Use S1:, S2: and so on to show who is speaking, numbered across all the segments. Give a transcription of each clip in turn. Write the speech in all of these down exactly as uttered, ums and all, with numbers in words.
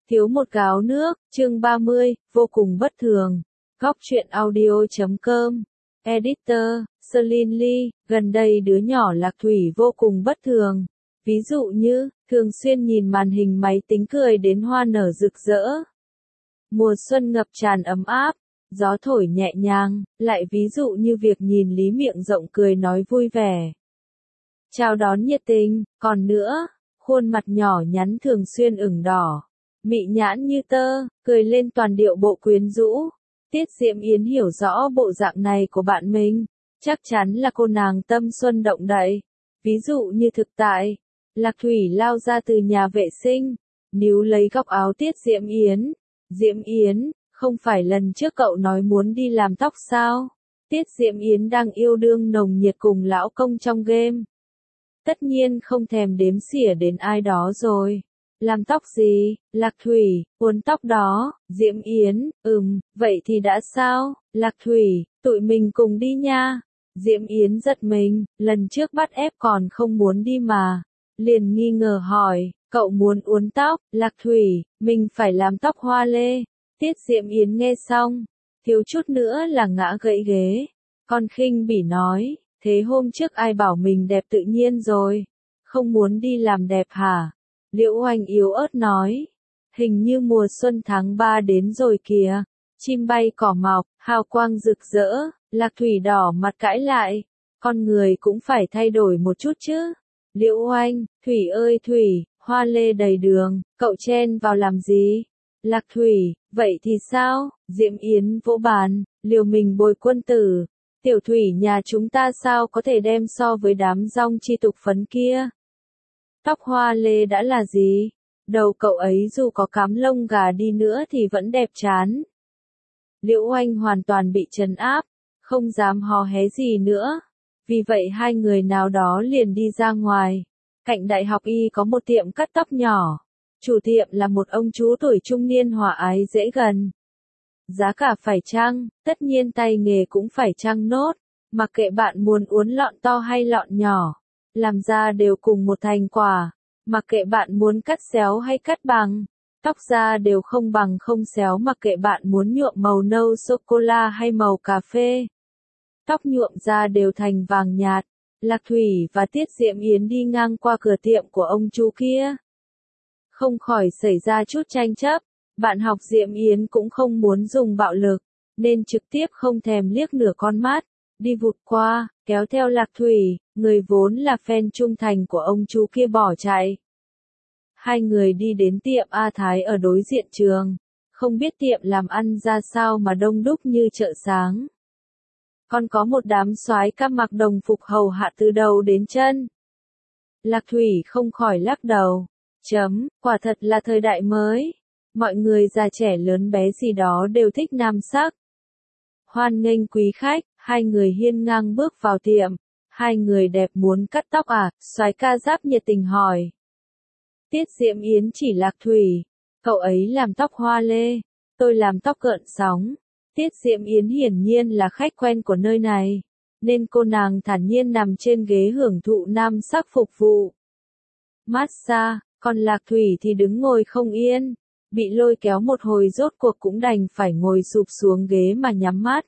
S1: Thiếu một gáo nước, chương ba mươi, vô cùng bất thường. Góc truyện audio.com. Editor, Celine Lee, gần đây đứa nhỏ Lạc Thủy vô cùng bất thường. Ví dụ như, thường xuyên nhìn màn hình máy tính cười đến hoa nở rực rỡ. Mùa xuân ngập tràn ấm áp, gió thổi nhẹ nhàng, lại ví dụ như việc nhìn Lý miệng rộng cười nói vui vẻ. Chào đón nhiệt tình, còn nữa, khuôn mặt nhỏ nhắn thường xuyên ửng đỏ. Mị nhãn như tơ, cười lên toàn điệu bộ quyến rũ. Tiết Diễm Yến hiểu rõ bộ dạng này của bạn mình, chắc chắn là cô nàng tâm xuân động đậy. Ví dụ như thực tại, Lạc Thủy lao ra từ nhà vệ sinh, níu lấy góc áo Tiết Diễm Yến. Diễm Yến, không phải lần trước cậu nói muốn đi làm tóc sao? Tiết Diễm Yến đang yêu đương nồng nhiệt cùng lão công trong game. Tất nhiên không thèm đếm xỉa đến ai đó rồi. Làm tóc gì? Lạc Thủy, uốn tóc đó. Diễm Yến, ừm, vậy thì đã sao? Lạc Thủy, tụi mình cùng đi nha. Diễm Yến giật mình, lần trước bắt ép còn không muốn đi mà. Liền nghi ngờ hỏi, cậu muốn uốn tóc? Lạc Thủy, mình phải làm tóc hoa lê. Tiết Diễm Yến nghe xong, thiếu chút nữa là ngã gãy ghế. Con khinh bỉ nói, thế hôm trước ai bảo mình đẹp tự nhiên rồi? Không muốn đi làm đẹp hả? Liễu Oanh yếu ớt nói, hình như mùa xuân tháng ba đến rồi kìa, chim bay cỏ mọc, hào quang rực rỡ. Lạc Thủy đỏ mặt cãi lại, con người cũng phải thay đổi một chút chứ. Liễu Oanh, Thủy ơi Thủy, hoa lê đầy đường, cậu chen vào làm gì? Lạc Thủy, vậy thì sao? Diễm Yến vỗ bàn, liều mình bồi quân tử. Tiểu Thủy nhà chúng ta sao có thể đem so với đám rong chi tục phấn kia? Tóc hoa lê đã là gì? Đầu cậu ấy dù có cắm lông gà đi nữa thì vẫn đẹp chán. Liễu Oanh hoàn toàn bị trấn áp, không dám hò hé gì nữa. Vì vậy hai người nào đó liền đi ra ngoài. Cạnh đại học Y có một tiệm cắt tóc nhỏ. Chủ tiệm là một ông chú tuổi trung niên hòa ái dễ gần. Giá cả phải chăng, tất nhiên tay nghề cũng phải chăng nốt. Mặc kệ bạn muốn uốn lọn to hay lọn nhỏ, làm ra đều cùng một thành quả. Mặc kệ bạn muốn cắt xéo hay cắt bằng, tóc da đều không bằng không xéo. Mặc kệ bạn muốn nhuộm màu nâu sô-cô-la hay màu cà phê, tóc nhuộm da đều thành vàng nhạt. Lạc Thủy và Tiết Diễm Yến đi ngang qua cửa tiệm của ông chú kia, không khỏi xảy ra chút tranh chấp. Bạn học Diễm Yến cũng không muốn dùng bạo lực, nên trực tiếp không thèm liếc nửa con mắt, đi vụt qua, kéo theo Lạc Thủy, người vốn là fan trung thành của ông chú kia bỏ chạy. Hai người đi đến tiệm A Thái ở đối diện trường, không biết tiệm làm ăn ra sao mà đông đúc như chợ sáng. Còn có một đám soái ca mặc đồng phục hầu hạ từ đầu đến chân. Lạc Thủy không khỏi lắc đầu. Chấm, quả thật là thời đại mới. Mọi người già trẻ lớn bé gì đó đều thích nam sắc. Hoan nghênh quý khách, hai người hiên ngang bước vào tiệm. Hai người đẹp muốn cắt tóc à? Soái ca giáp nhiệt tình hỏi. Tiết Diễm Yến chỉ Lạc Thủy. Cậu ấy làm tóc hoa lê, tôi làm tóc gợn sóng. Tiết Diễm Yến hiển nhiên là khách quen của nơi này, nên cô nàng thản nhiên nằm trên ghế hưởng thụ nam sắc phục vụ. Massage, còn Lạc Thủy thì đứng ngồi không yên, bị lôi kéo một hồi rốt cuộc cũng đành phải ngồi sụp xuống ghế mà nhắm mắt.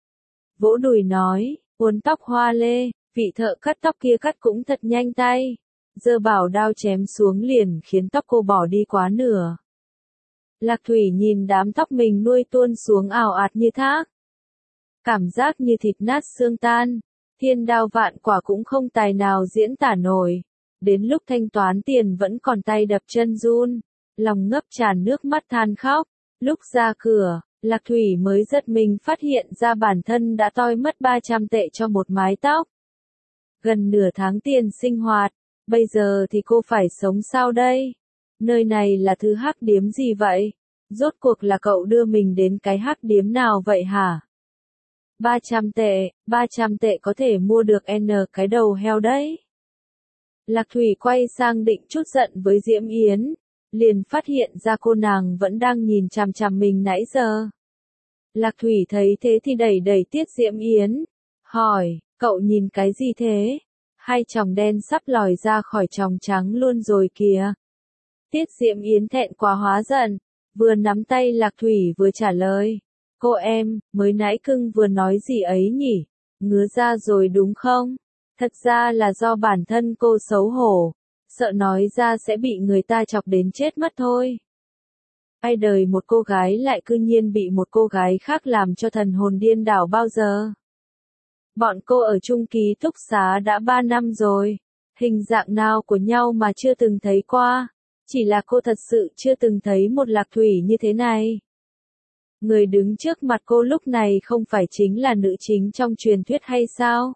S1: Vỗ đùi nói, uốn tóc hoa lê, vị thợ cắt tóc kia cắt cũng thật nhanh tay. Giơ bảo đao chém xuống liền khiến tóc cô bỏ đi quá nửa. Lạc Thủy nhìn đám tóc mình nuôi tuôn xuống ào ạt như thác. Cảm giác như thịt nát xương tan, thiên đao vạn quả cũng không tài nào diễn tả nổi. Đến lúc thanh toán tiền vẫn còn tay đập chân run, lòng ngấp tràn nước mắt than khóc. Lúc ra cửa, Lạc Thủy mới giật mình phát hiện ra bản thân đã toi mất ba trăm tệ cho một mái tóc. Gần nửa tháng tiền sinh hoạt, bây giờ thì cô phải sống sao đây? Nơi này là thứ hắc điếm gì vậy? Rốt cuộc là cậu đưa mình đến cái hắc điếm nào vậy hả? ba trăm tệ, ba trăm tệ có thể mua được N cái đầu heo đấy. Lạc Thủy quay sang định chút giận với Diễm Yến, liền phát hiện ra cô nàng vẫn đang nhìn chằm chằm mình nãy giờ. Lạc Thủy thấy thế thì đẩy đẩy Tiết Diễm Yến, hỏi, cậu nhìn cái gì thế? Hai tròng đen sắp lòi ra khỏi tròng trắng luôn rồi kìa. Tiết Diễm Yến thẹn quá hóa giận, Vừa nắm tay Lạc Thủy vừa trả lời. Cô em, mới nãy cưng vừa nói gì ấy nhỉ? Ngứa ra rồi đúng không? Thật ra là do bản thân cô xấu hổ. Sợ nói ra sẽ bị người ta chọc đến chết mất thôi. Ai đời một cô gái lại cư nhiên bị một cô gái khác làm cho thần hồn điên đảo bao giờ? Bọn cô ở chung ký túc xá đã ba năm rồi. Hình dạng nào của nhau mà chưa từng thấy qua. Chỉ là cô thật sự chưa từng thấy một Lạc Thủy như thế này. Người đứng trước mặt cô lúc này không phải chính là nữ chính trong truyền thuyết hay sao?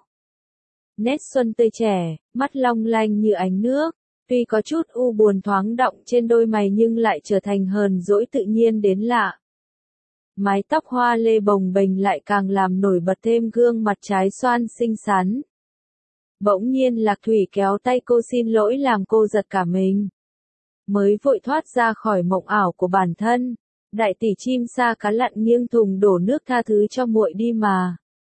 S1: Nét xuân tươi trẻ, mắt long lanh như ánh nước. Tuy có chút u buồn thoáng đọng trên đôi mày nhưng lại trở thành hờn dỗi tự nhiên đến lạ. Mái tóc hoa lê bồng bềnh lại càng làm nổi bật thêm gương mặt trái xoan xinh xắn. Bỗng nhiên Lạc Thủy kéo tay cô xin lỗi làm cô giật cả mình. Mới vội thoát ra khỏi mộng ảo của bản thân. Đại tỷ chim sa cá lặn nghiêng thùng đổ nước tha thứ cho muội đi mà.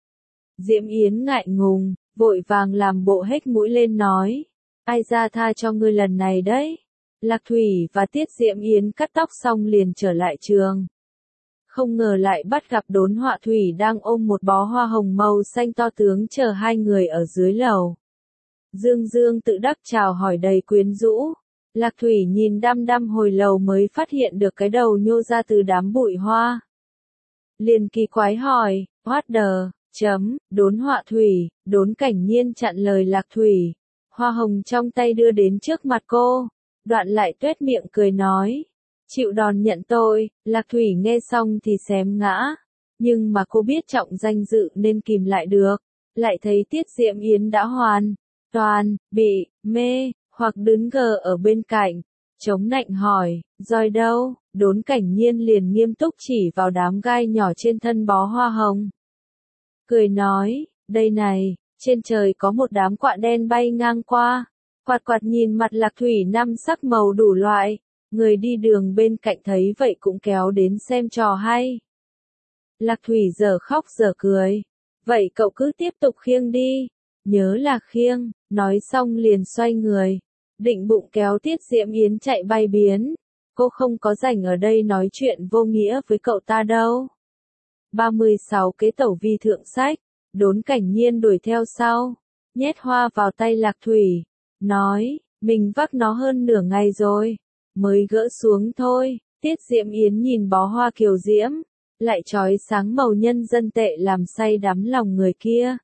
S1: Diễm Yến ngại ngùng, vội vàng làm bộ hếch mũi lên nói. Ai ra tha cho ngươi lần này đấy. Lạc Thủy và Tiết Diễm Yến cắt tóc xong liền trở lại trường. Không ngờ lại bắt gặp Đốn Họa Thủy đang ôm một bó hoa hồng màu xanh to tướng chờ hai người ở dưới lầu. Dương Dương tự đắc chào hỏi đầy quyến rũ. Lạc Thủy nhìn đăm đăm hồi lâu mới phát hiện được cái đầu nhô ra từ đám bụi hoa. Liền kỳ quái hỏi, what the, chấm, Đốn Họa Thủy, Đốn Cảnh Nhiên chặn lời Lạc Thủy. Hoa hồng trong tay đưa đến trước mặt cô. Đoạn lại tuét miệng cười nói. Chịu đòn nhận tôi, Lạc Thủy nghe xong thì xém ngã. Nhưng mà cô biết trọng danh dự nên kìm lại được. Lại thấy Tiết Diễm Yến đã hoàn toàn bị mê, hoặc đứng gờ ở bên cạnh. Chống nạnh hỏi, rồi đâu? Đốn Cảnh Nhiên liền nghiêm túc chỉ vào đám gai nhỏ trên thân bó hoa hồng. Cười nói, đây này, trên trời có một đám quạ đen bay ngang qua. Quạt quạt nhìn mặt Lạc Thủy năm sắc màu đủ loại. Người đi đường bên cạnh thấy vậy cũng kéo đến xem trò hay. Lạc Thủy giờ khóc giờ cười. Vậy cậu cứ tiếp tục khiêng đi. Nhớ là khiêng, nói xong liền xoay người. Định bụng kéo Tiết Diễm Yến chạy bay biến. Cô không có rảnh ở đây nói chuyện vô nghĩa với cậu ta đâu. ba mươi sáu Kế tẩu vi thượng sách. Đốn Cảnh Nhiên đuổi theo sau. Nhét hoa vào tay Lạc Thủy. Nói, mình vác nó hơn nửa ngày rồi. Mới gỡ xuống thôi. Tiết Diễm Yến nhìn bó hoa kiều diễm. Lại chói sáng màu nhân dân tệ làm say đắm lòng người kia.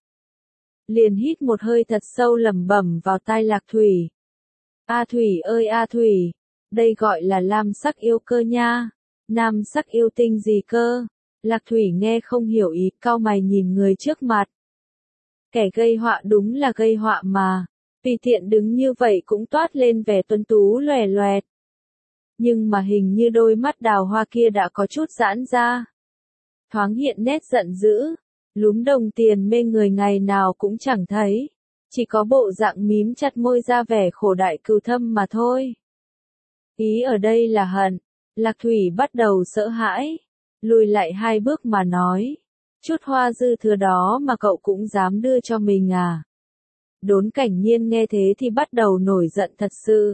S1: Liền hít một hơi thật sâu lẩm bẩm vào tai Lạc Thủy. A Thủy ơi A Thủy. Đây gọi là lam sắc yêu cơ nha. Nam sắc yêu tinh gì cơ? Lạc Thủy nghe không hiểu ý, cau mày nhìn người trước mặt. Kẻ gây họa đúng là gây họa mà. Tùy tiện đứng như vậy cũng toát lên vẻ tuấn tú lòe loẹt. Nhưng mà hình như đôi mắt đào hoa kia đã có chút giãn ra. Thoáng hiện nét giận dữ. Lúm đồng tiền mê người ngày nào cũng chẳng thấy. Chỉ có bộ dạng mím chặt môi ra vẻ khổ đại cừu thâm mà thôi. Ý ở đây là hận. Lạc Thủy bắt đầu sợ hãi. Lùi lại hai bước mà nói. Chút hoa dư thừa đó mà cậu cũng dám đưa cho mình à? Đốn Cảnh Nhiên nghe thế thì bắt đầu nổi giận thật sự.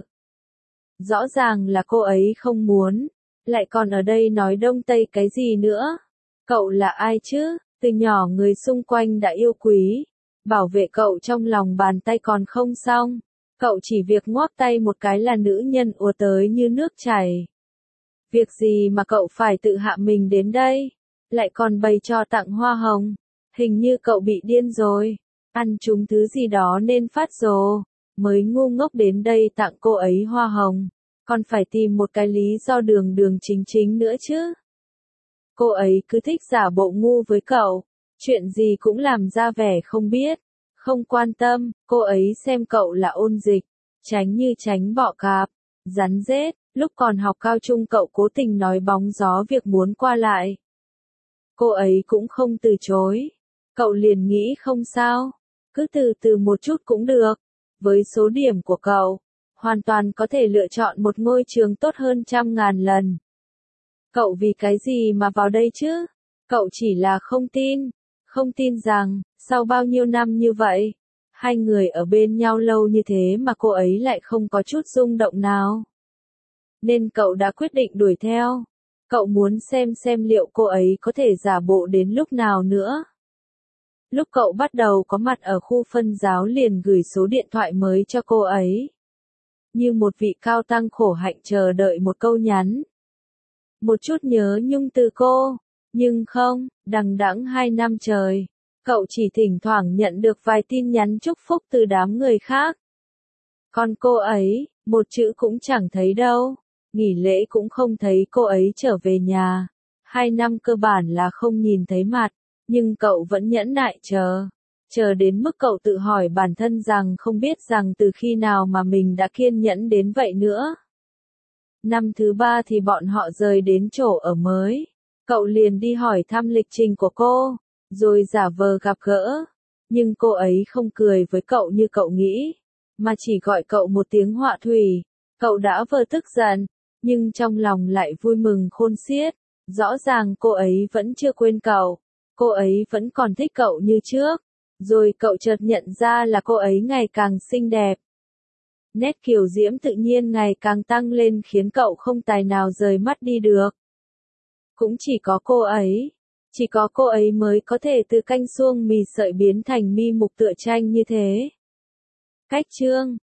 S1: Rõ ràng là cô ấy không muốn. Lại còn ở đây nói đông tây cái gì nữa? Cậu là ai chứ? Từ nhỏ người xung quanh đã yêu quý. Bảo vệ cậu trong lòng bàn tay còn không xong. Cậu chỉ việc ngoắc tay một cái là nữ nhân ùa tới như nước chảy. Việc gì mà cậu phải tự hạ mình đến đây? Lại còn bày trò tặng hoa hồng. Hình như cậu bị điên rồi. Ăn trúng thứ gì đó nên phát rồ. Mới ngu ngốc đến đây tặng cô ấy hoa hồng. Còn phải tìm một cái lý do đường đường chính chính nữa chứ. Cô ấy cứ thích giả bộ ngu với cậu. Chuyện gì cũng làm ra vẻ không biết. Không quan tâm, cô ấy xem cậu là ôn dịch. Tránh như tránh bọ cạp. Rắn rết, lúc còn học cao trung cậu cố tình nói bóng gió việc muốn qua lại. Cô ấy cũng không từ chối. Cậu liền nghĩ không sao. Cứ từ từ một chút cũng được. Với số điểm của cậu, hoàn toàn có thể lựa chọn một ngôi trường tốt hơn trăm ngàn lần. Cậu vì cái gì mà vào đây chứ? Cậu chỉ là không tin. Không tin rằng, sau bao nhiêu năm như vậy, hai người ở bên nhau lâu như thế mà cô ấy lại không có chút rung động nào. Nên cậu đã quyết định đuổi theo. Cậu muốn xem xem liệu cô ấy có thể giả bộ đến lúc nào nữa. Lúc cậu bắt đầu có mặt ở khu phân giáo liền gửi số điện thoại mới cho cô ấy. Như một vị cao tăng khổ hạnh chờ đợi một câu nhắn. Một chút nhớ nhung từ cô. Nhưng không, đằng đẵng hai năm trời. Cậu chỉ thỉnh thoảng nhận được vài tin nhắn chúc phúc từ đám người khác. Còn cô ấy, một chữ cũng chẳng thấy đâu. Nghỉ lễ cũng không thấy cô ấy trở về nhà. Hai năm cơ bản là không nhìn thấy mặt. Nhưng cậu vẫn nhẫn nại chờ. Chờ đến mức cậu tự hỏi bản thân rằng không biết rằng từ khi nào mà mình đã kiên nhẫn đến vậy nữa. Năm thứ ba thì bọn họ rời đến chỗ ở mới. Cậu liền đi hỏi thăm lịch trình của cô, rồi giả vờ gặp gỡ. Nhưng cô ấy không cười với cậu như cậu nghĩ, mà chỉ gọi cậu một tiếng họa thủy. Cậu đã vờ tức giận, nhưng trong lòng lại vui mừng khôn xiết. Rõ ràng cô ấy vẫn chưa quên cậu, cô ấy vẫn còn thích cậu như trước. Rồi cậu chợt nhận ra là cô ấy ngày càng xinh đẹp. Nét kiều diễm tự nhiên ngày càng tăng lên khiến cậu không tài nào rời mắt đi được. Cũng chỉ có cô ấy, chỉ có cô ấy mới có thể từ canh suông mì sợi biến thành mi mục tựa tranh như thế. Cách chương